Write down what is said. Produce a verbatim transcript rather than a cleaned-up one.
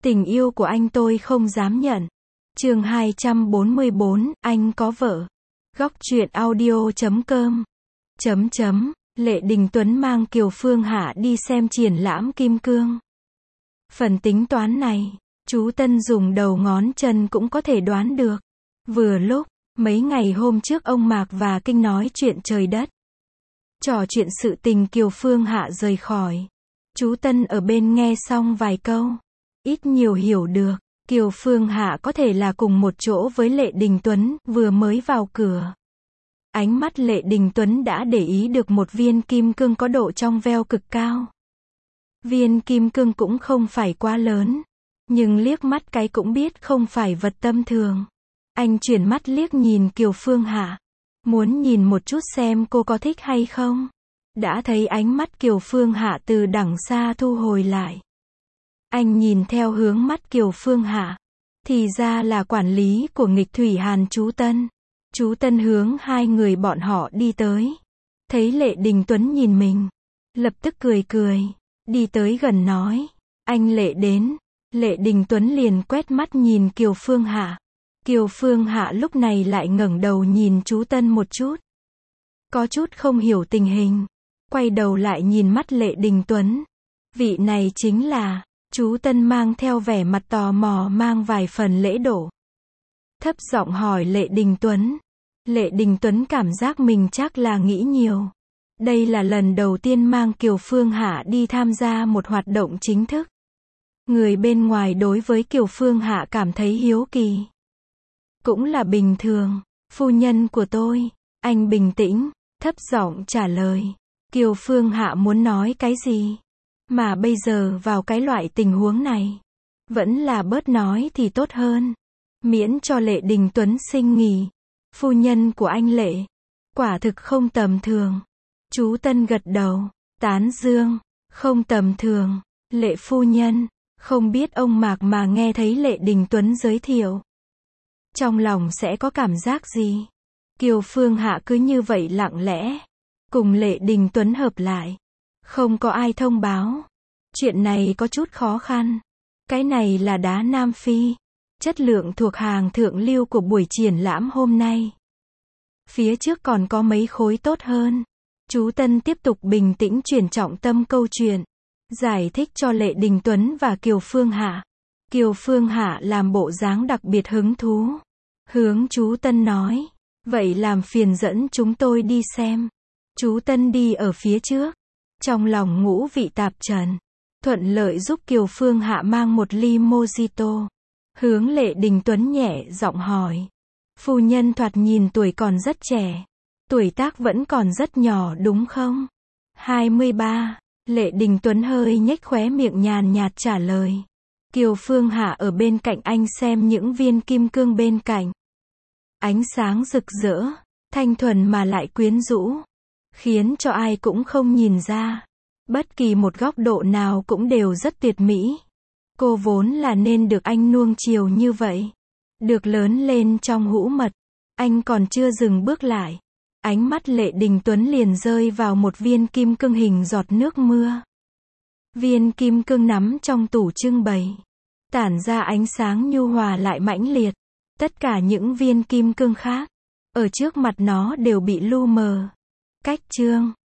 Tình yêu của anh tôi không dám nhận. Chương hai trăm bốn mươi bốn, anh có vợ. Góc truyện audio chấm com. Chấm chấm, Lệ Đình Tuấn mang Kiều Phương Hạ đi xem triển lãm kim cương. Phần tính toán này, chú Tân dùng đầu ngón chân cũng có thể đoán được. Vừa lúc, mấy ngày hôm trước ông Mạc và Kinh nói chuyện trời đất. Trò chuyện sự tình Kiều Phương Hạ rời khỏi. Chú Tân ở bên nghe xong vài câu. Ít nhiều hiểu được, Kiều Phương Hạ có thể là cùng một chỗ với Lệ Đình Tuấn, vừa mới vào cửa. Ánh mắt Lệ Đình Tuấn đã để ý được một viên kim cương có độ trong veo cực cao. Viên kim cương cũng không phải quá lớn, nhưng liếc mắt cái cũng biết không phải vật tầm thường. Anh chuyển mắt liếc nhìn Kiều Phương Hạ, muốn nhìn một chút xem cô có thích hay không. Đã thấy ánh mắt Kiều Phương Hạ từ đằng xa thu hồi lại. Anh nhìn theo hướng mắt Kiều Phương Hạ, thì ra là quản lý của nghịch thủy Hàn chú Tân. Chú Tân hướng hai người bọn họ đi tới. Thấy Lệ Đình Tuấn nhìn mình, lập tức cười cười, đi tới gần nói, anh Lệ đến. Lệ Đình Tuấn liền quét mắt nhìn Kiều Phương Hạ. Kiều Phương Hạ lúc này lại ngẩng đầu nhìn chú Tân một chút. Có chút không hiểu tình hình, quay đầu lại nhìn mắt Lệ Đình Tuấn. Vị này chính là, chú Tân mang theo vẻ mặt tò mò mang vài phần lễ độ. Thấp giọng hỏi Lệ Đình Tuấn. Lệ Đình Tuấn cảm giác mình chắc là nghĩ nhiều. Đây là lần đầu tiên mang Kiều Phương Hạ đi tham gia một hoạt động chính thức. Người bên ngoài đối với Kiều Phương Hạ cảm thấy hiếu kỳ. Cũng là bình thường, phu nhân của tôi. Anh bình tĩnh, thấp giọng trả lời. Kiều Phương Hạ muốn nói cái gì? Mà bây giờ vào cái loại tình huống này, vẫn là bớt nói thì tốt hơn. Miễn cho Lệ Đình Tuấn sinh nghỉ. Phu nhân của anh Lệ, quả thực không tầm thường. Chú Tân gật đầu, tán dương, không tầm thường. Lệ phu nhân, không biết ông Mạc mà nghe thấy Lệ Đình Tuấn giới thiệu, trong lòng sẽ có cảm giác gì? Kiều Phương Hạ cứ như vậy lặng lẽ, cùng Lệ Đình Tuấn hợp lại. Không có ai thông báo. Chuyện này có chút khó khăn. Cái này là đá Nam Phi. Chất lượng thuộc hàng thượng lưu của buổi triển lãm hôm nay. Phía trước còn có mấy khối tốt hơn. Chú Tân tiếp tục bình tĩnh chuyển trọng tâm câu chuyện. Giải thích cho Lệ Đình Tuấn và Kiều Phương Hạ. Kiều Phương Hạ làm bộ dáng đặc biệt hứng thú. Hướng chú Tân nói. Vậy làm phiền dẫn chúng tôi đi xem. Chú Tân đi ở phía trước. Trong lòng ngũ vị tạp trần. Thuận lợi giúp Kiều Phương Hạ mang một ly mojito. Hướng Lệ Đình Tuấn nhẹ giọng hỏi. Phu nhân thoạt nhìn tuổi còn rất trẻ. Tuổi tác vẫn còn rất nhỏ đúng không? hai mươi ba. Lệ Đình Tuấn hơi nhếch khóe miệng nhàn nhạt trả lời. Kiều Phương Hạ ở bên cạnh anh xem những viên kim cương bên cạnh. Ánh sáng rực rỡ, thanh thuần mà lại quyến rũ. Khiến cho ai cũng không nhìn ra. Bất kỳ một góc độ nào cũng đều rất tuyệt mỹ. Cô vốn là nên được anh nuông chiều như vậy. Được lớn lên trong hũ mật. Anh còn chưa dừng bước lại. Ánh mắt Lệ Đình Tuấn liền rơi vào một viên kim cương hình giọt nước mưa. Viên kim cương nắm trong tủ trưng bày. Tản ra ánh sáng nhu hòa lại mãnh liệt. Tất cả những viên kim cương khác, ở trước mặt nó đều bị lu mờ. Cách chương